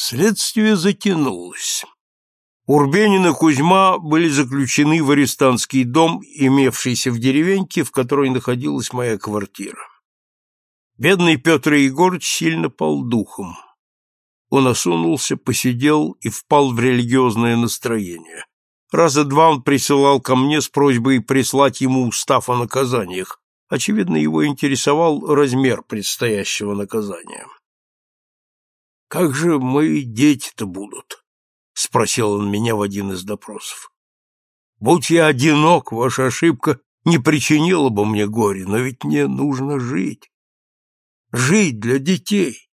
Следствие затянулось. Урбенин и Кузьма были заключены в арестантский дом, имевшийся в деревеньке, в которой находилась моя квартира. Бедный Петр Егорыч сильно пал духом. Он осунулся, посидел и впал в религиозное настроение. Раза два он присылал ко мне с просьбой прислать ему устав о наказаниях. Очевидно, его интересовал размер предстоящего наказания. «Как же мои дети-то будут?» — спросил он меня в один из допросов. «Будь я одинок, ваша ошибка не причинила бы мне горя, но ведь мне нужно жить. Жить для детей.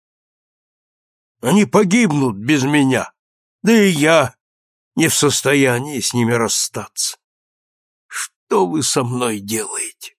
Они погибнут без меня, да и я не в состоянии с ними расстаться. Что вы со мной делаете?»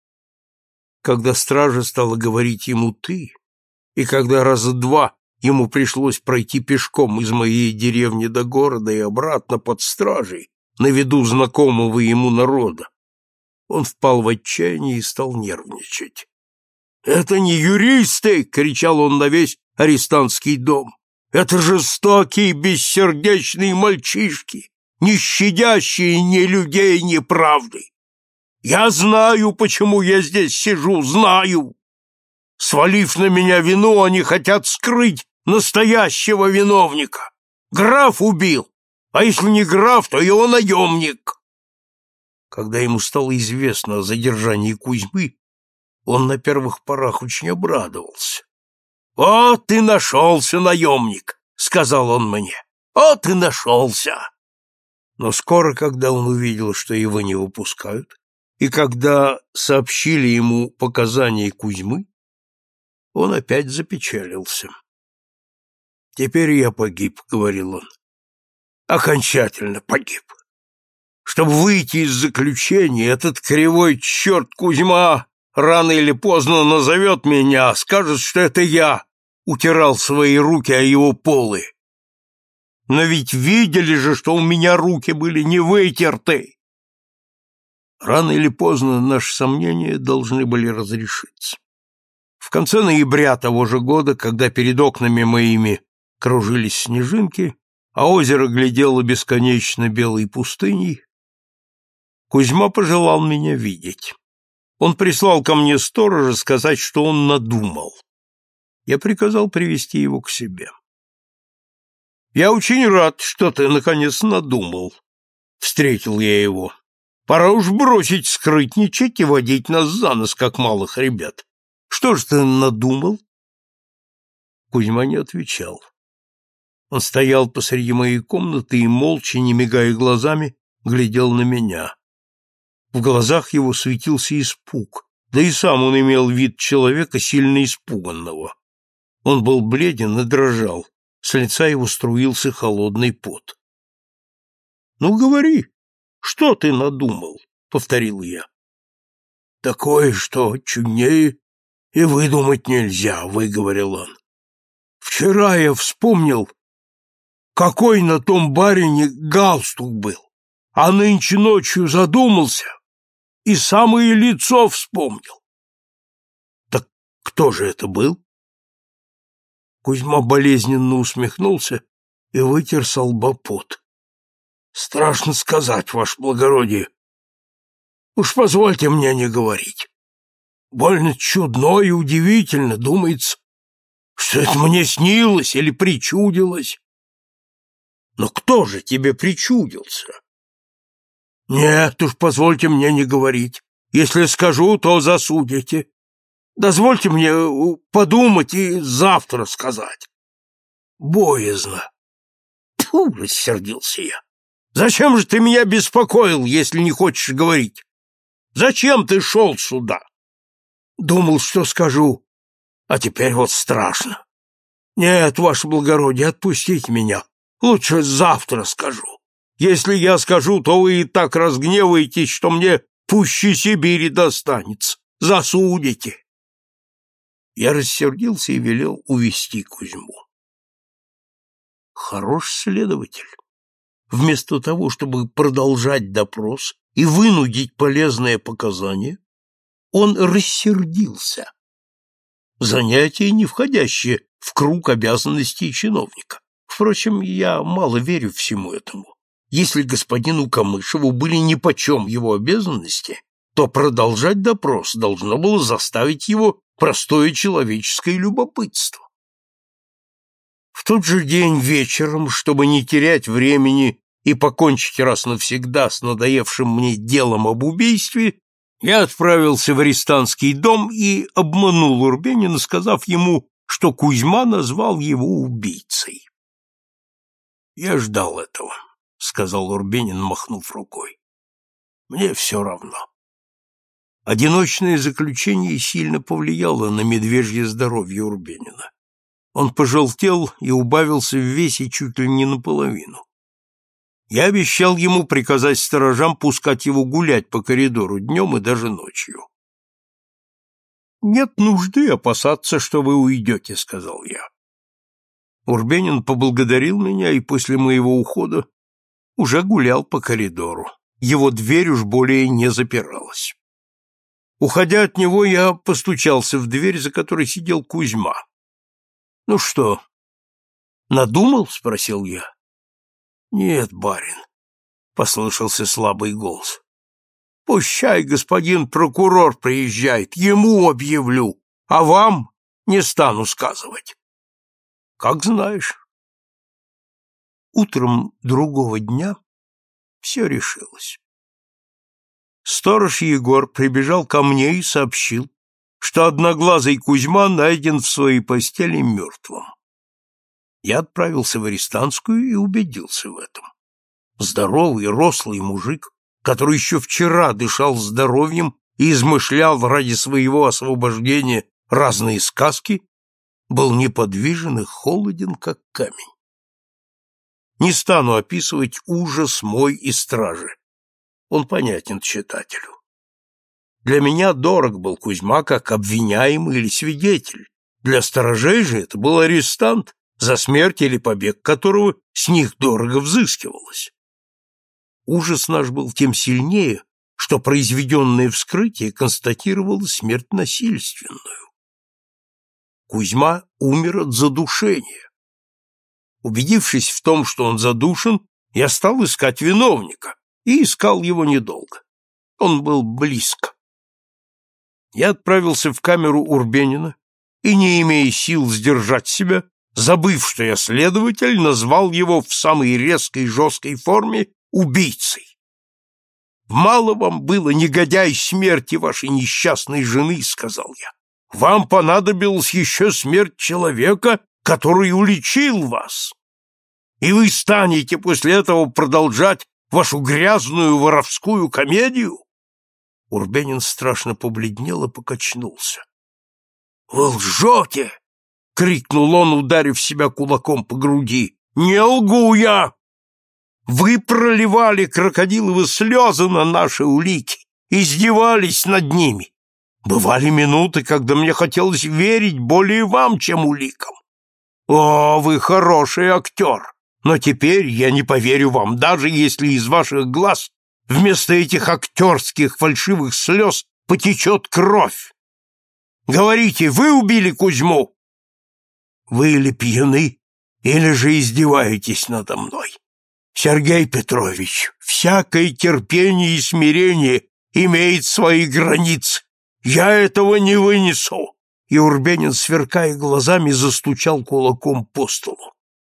Когда стража стала говорить ему «ты», и когда раза два ему пришлось пройти пешком из моей деревни до города и обратно под стражей, на виду знакомого ему народа, он впал в отчаяние и стал нервничать. «Это не юристы!» — кричал он на весь арестантский дом. «Это жестокие, бессердечные мальчишки, не щадящие ни людей, ни правды. Я знаю, почему я здесь сижу, знаю. Свалив на меня вину, они хотят скрыть настоящего виновника. Граф убил, а если не граф, то его наемник». Когда ему стало известно о задержании Кузьмы, он на первых порах очень обрадовался. «Вот и нашелся наемник», — сказал он мне. «Вот и нашелся». Но скоро, когда он увидел, что его не выпускают, и когда сообщили ему показания Кузьмы, он опять запечалился. «Теперь я погиб», — говорил он. «Окончательно погиб. Чтобы выйти из заключения, этот кривой черт Кузьма рано или поздно назовет меня, скажет, что это я утирал свои руки о его полы. Но ведь видели же, что у меня руки были не вытерты». Рано или поздно наши сомнения должны были разрешиться. В конце ноября того же года, когда перед окнами моими кружились снежинки, а озеро глядело бесконечно белой пустыней, Кузьма пожелал меня видеть. Он прислал ко мне сторожа сказать, что он надумал. Я приказал привести его к себе. «Я очень рад, что ты, наконец, надумал», — встретил я его. «Пора уж бросить скрытничать и водить нас за нос, как малых ребят. Что ж ты надумал?» Кузьма не отвечал. Он стоял посреди моей комнаты и, молча, не мигая глазами, глядел на меня. В глазах его светился испуг, да и сам он имел вид человека, сильно испуганного. Он был бледен и дрожал, с лица его струился холодный пот. «Ну, говори, что ты надумал?» — повторил я. «Такое, что чуднее и выдумать нельзя», — выговорил он. «Вчера я вспомнил, какой на том барине галстук был, а нынче ночью задумался и самое лицо вспомнил». «Так кто же это был?» Кузьма болезненно усмехнулся и вытер со лба пот. «Страшно сказать, ваше благородие. Уж позвольте мне не говорить. Больно чудно и удивительно, думается, что это мне снилось или причудилось». «Но кто же тебе причудился?» «Нет уж, позвольте мне не говорить. Если скажу, то засудите. Дозвольте мне подумать и завтра сказать». «Боязно». «Тьфу!» — рассердился я. «Зачем же ты меня беспокоил, если не хочешь говорить? Зачем ты шел сюда?» «Думал, что скажу, а теперь вот страшно. Нет, ваше благородие, отпустите меня. Лучше завтра скажу. Если я скажу, то вы и так разгневаетесь, что мне пуще Сибири достанется. Засудите». Я рассердился и велел увести Кузьму. Хорош следователь. Вместо того, чтобы продолжать допрос и вынудить полезное показание, он рассердился. Занятие, не входящее в круг обязанностей чиновника. Впрочем, я мало верю всему этому. Если господину Камышеву были нипочем его обязанности, то продолжать допрос должно было заставить его простое человеческое любопытство. В тот же день вечером, чтобы не терять времени и покончить раз навсегда с надоевшим мне делом об убийстве, я отправился в арестантский дом и обманул Урбенина, сказав ему, что Кузьма назвал его убийцей. «Я ждал этого», — сказал Урбенин, махнув рукой. «Мне все равно». Одиночное заключение сильно повлияло на медвежье здоровье Урбенина. Он пожелтел и убавился в весе чуть ли не наполовину. Я обещал ему приказать сторожам пускать его гулять по коридору днем и даже ночью. «Нет нужды опасаться, что вы уйдете», — сказал я. Урбенин поблагодарил меня и после моего ухода уже гулял по коридору. Его дверь уж более не запиралась. Уходя от него, я постучался в дверь, за которой сидел Кузьма. «Ну что, надумал?» — спросил я. «Нет, барин», — послышался слабый голос. «Пущай господин прокурор приезжает, ему объявлю, а вам не стану сказывать». «Как знаешь». Утром другого дня все решилось. Сторож Егор прибежал ко мне и сообщил, что одноглазый Кузьма найден в своей постели мертвым. Я отправился в арестантскую и убедился в этом. Здоровый, рослый мужик, который еще вчера дышал здоровьем и измышлял ради своего освобождения разные сказки, был неподвижен и холоден, как камень. Не стану описывать ужас мой и стражи. Он понятен читателю. Для меня дорог был Кузьма как обвиняемый или свидетель. Для сторожей же это был арестант, за смерть или побег которого с них дорого взыскивалось. Ужас наш был тем сильнее, что произведенное вскрытие констатировало смерть насильственную. Кузьма умер от задушения. Убедившись в том, что он задушен, я стал искать виновника, и искал его недолго. Он был близко. Я отправился в камеру Урбенина и, не имея сил сдержать себя, забыв, что я следователь, назвал его в самой резкой и жесткой форме убийцей. «Мало вам было, негодяй, смерти вашей несчастной жены», — сказал я. «Вам понадобилась еще смерть человека, который уличил вас. И вы станете после этого продолжать вашу грязную воровскую комедию?» Урбенин страшно побледнел и покачнулся. «Вы лжете!» — крикнул он, ударив себя кулаком по груди. «Не лгу я! Вы проливали крокодиловы слезы на наши улики, издевались над ними. Бывали минуты, когда мне хотелось верить более вам, чем уликам. О, вы хороший актер! Но теперь я не поверю вам, даже если из ваших глаз вместо этих актерских фальшивых слез потечет кровь. Говорите, вы убили Кузьму? Вы или пьяны, или же издеваетесь надо мной. Сергей Петрович, всякое терпение и смирение имеет свои границы. Я этого не вынесу. И Урбенин, сверкая глазами, застучал кулаком по столу.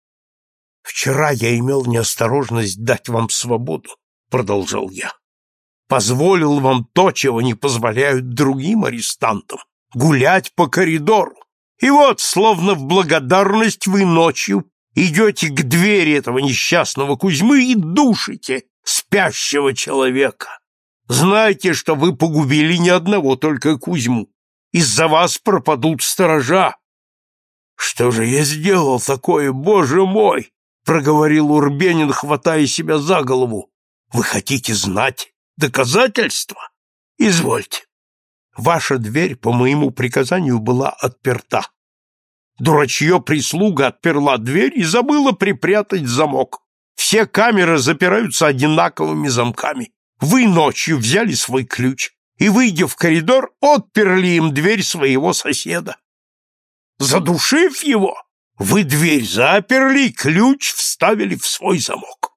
«Вчера я имел неосторожность дать вам свободу», — продолжал я. «Позволил вам то, чего не позволяют другим арестантам — гулять по коридору. И вот, словно в благодарность, вы ночью идете к двери этого несчастного Кузьмы и душите спящего человека. Знайте, что вы погубили не одного только Кузьму. Из-за вас пропадут сторожа». «Что же я сделал такое, Боже мой?» — проговорил Урбенин, хватая себя за голову. «Вы хотите знать доказательства? Извольте. Ваша дверь по моему приказанию была отперта. Дурачье прислуга отперла дверь и забыла припрятать замок. Все камеры запираются одинаковыми замками. Вы ночью взяли свой ключ и, выйдя в коридор, отперли им дверь своего соседа. Задушив его, Вы дверь заперли, ключ вставили в свой замок.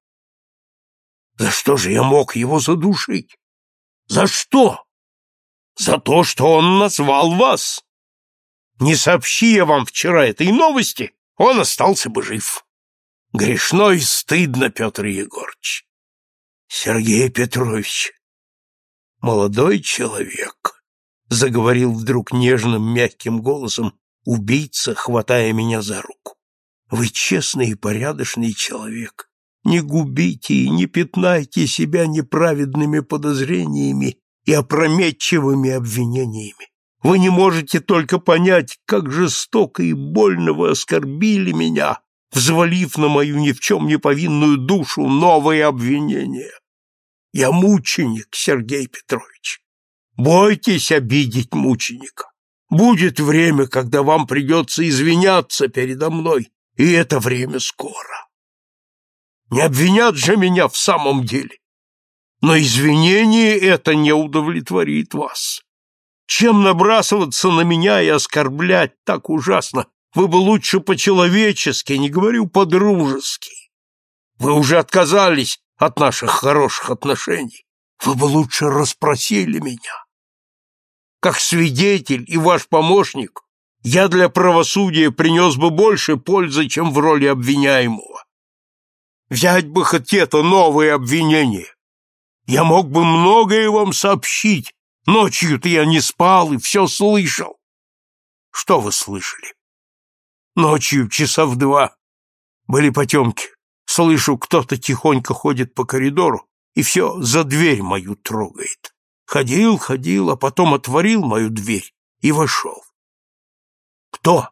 За что же я мог его задушить? За что? За то, что он назвал вас. Не сообщи я вам вчера этой новости, он остался бы жив. Грешно и стыдно, Петр Егорыч. Сергей Петрович, молодой человек, заговорил вдруг нежным, мягким голосом убийца, хватая меня за руку. Вы честный и порядочный человек. Не губите и не пятнайте себя неправедными подозрениями и опрометчивыми обвинениями. Вы не можете только понять, как жестоко и больно вы оскорбили меня, взвалив на мою ни в чем не повинную душу новые обвинения. Я мученик, Сергей Петрович. Бойтесь обидеть мученика. Будет время, когда вам придется извиняться передо мной, и это время скоро. Не обвинят же меня в самом деле. Но извинение это не удовлетворит вас. Чем набрасываться на меня и оскорблять так ужасно? Вы бы лучше по-человечески, не говорю по-дружески. Вы уже отказались от наших хороших отношений. Вы бы лучше расспросили меня. Как свидетель и ваш помощник, я для правосудия принес бы больше пользы, чем в роли обвиняемого. Взять бы хоть это новые обвинения. Я мог бы многое вам сообщить. Ночью-то я не спал и все слышал. Что вы слышали? Ночью часа в 2 были потемки. Слышу, кто-то тихонько ходит по коридору и все за дверь мою трогает. Ходил, а потом отворил мою дверь и вошел. Кто?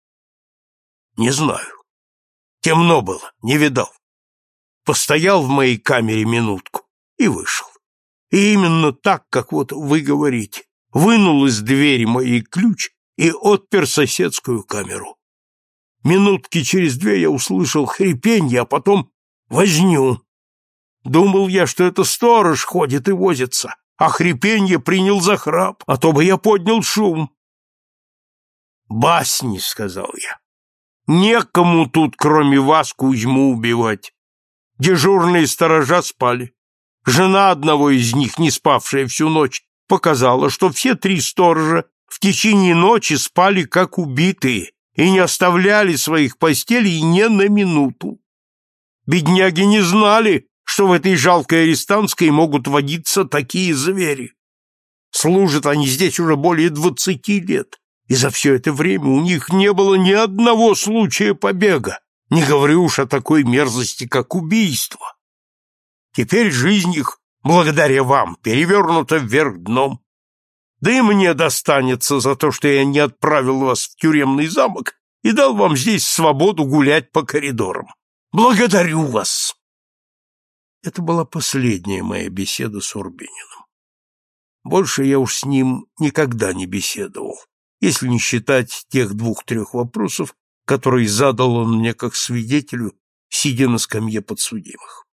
Не знаю. Темно было, не видал. Постоял в моей камере минутку и вышел. И именно так, как вот вы говорите, вынул из двери моей ключ и отпер соседскую камеру. Минутки через 2 я услышал хрипенье, а потом возню. Думал я, что это сторож ходит и возится, а хрипенье принял за храп, а то бы я поднял шум. «Басни», — сказал я, — «некому тут, кроме вас, Кузьму убивать». Дежурные сторожа спали. Жена одного из них, не спавшая всю ночь, показала, что все 3 сторожа в течение ночи спали как убитые и не оставляли своих постелей ни на минуту. Бедняги не знали, что в этой жалкой арестантской могут водиться такие звери. Служат они здесь уже более 20 лет, и за все это время у них не было ни одного случая побега, не говорю уж о такой мерзости, как убийство. Теперь жизнь их, благодаря вам, перевернута вверх дном. Да и мне достанется за то, что я не отправил вас в тюремный замок и дал вам здесь свободу гулять по коридорам. Благодарю вас. Это была последняя моя беседа с Урбениным. Больше я уж с ним никогда не беседовал, если не считать тех 2-3 вопросов, которые задал он мне как свидетелю, сидя на скамье подсудимых.